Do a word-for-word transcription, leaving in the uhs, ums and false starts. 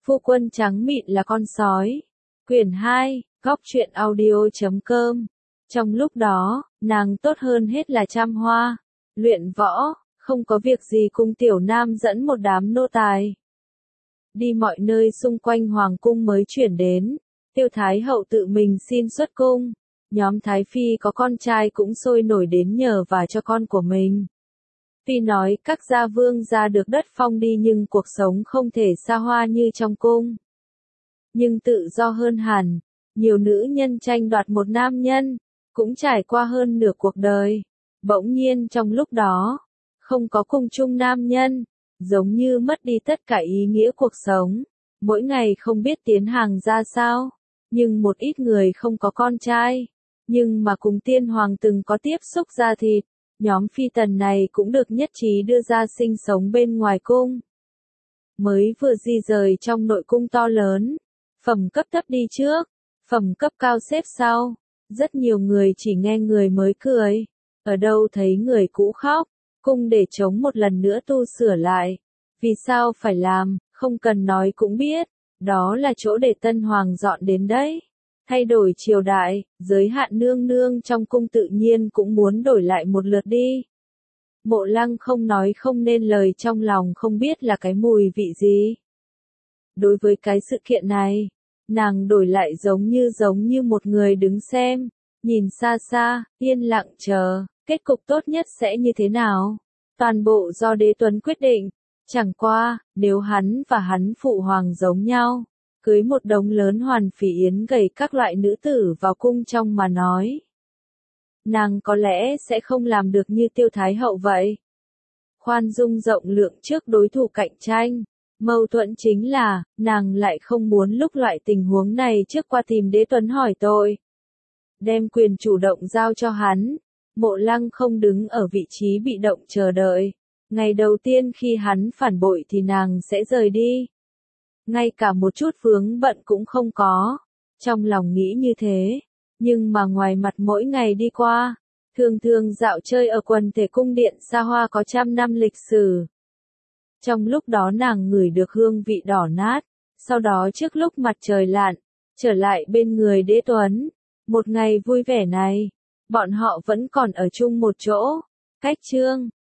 Phu quân trắng mịn là con sói. Quyển hai, góc truyện audio chấm com. Trong lúc đó, nàng tốt hơn hết là chăm hoa, luyện võ, không có việc gì cùng tiểu nam dẫn một đám nô tài. Đi mọi nơi xung quanh hoàng cung mới chuyển đến, Tiêu Thái hậu tự mình xin xuất cung. Nhóm Thái Phi có con trai cũng sôi nổi đến nhờ và cho con của mình. Tuy nói các gia vương gia được đất phong đi nhưng cuộc sống không thể xa hoa như trong cung. Nhưng tự do hơn hẳn, nhiều nữ nhân tranh đoạt một nam nhân, cũng trải qua hơn nửa cuộc đời. Bỗng nhiên trong lúc đó, không có cùng chung nam nhân, giống như mất đi tất cả ý nghĩa cuộc sống. Mỗi ngày không biết tiến hàng ra sao, nhưng một ít người không có con trai, nhưng mà cùng tiên hoàng từng có tiếp xúc da thịt. Nhóm phi tần này cũng được nhất trí đưa ra sinh sống bên ngoài cung. Mới vừa di rời trong nội cung to lớn, phẩm cấp thấp đi trước, phẩm cấp cao xếp sau. Rất nhiều người chỉ nghe người mới cười, ở đâu thấy người cũ khóc, cung để chống một lần nữa tu sửa lại. Vì sao phải làm, không cần nói cũng biết, đó là chỗ để tân hoàng dọn đến đấy. Thay đổi triều đại, giới hạn nương nương trong cung tự nhiên cũng muốn đổi lại một lượt đi. Mộ Lăng không nói không nên lời, trong lòng không biết là cái mùi vị gì. Đối với cái sự kiện này, nàng đổi lại giống như giống như một người đứng xem, nhìn xa xa, yên lặng chờ, kết cục tốt nhất sẽ như thế nào. Toàn bộ do Đế Tuấn quyết định, chẳng qua, nếu hắn và hắn phụ hoàng giống nhau, cưới một đống lớn hoàn phỉ yến gầy các loại nữ tử vào cung trong mà nói, nàng có lẽ sẽ không làm được như Tiêu Thái hậu vậy. Khoan dung rộng lượng trước đối thủ cạnh tranh, mâu thuẫn chính là, nàng lại không muốn lúc loại tình huống này trước qua tìm Đế Tuấn hỏi tội. Đem quyền chủ động giao cho hắn, Mộ Lăng không đứng ở vị trí bị động chờ đợi. Ngày đầu tiên khi hắn phản bội thì nàng sẽ rời đi. Ngay cả một chút vướng bận cũng không có. Trong lòng nghĩ như thế, nhưng mà ngoài mặt mỗi ngày đi qua, thường thường dạo chơi ở quần thể cung điện xa hoa có trăm năm lịch sử. Trong lúc đó nàng ngửi được hương vị đỏ nát, sau đó trước lúc mặt trời lặn, trở lại bên người Đế Tuấn. Một ngày vui vẻ này, bọn họ vẫn còn ở chung một chỗ. Cách chương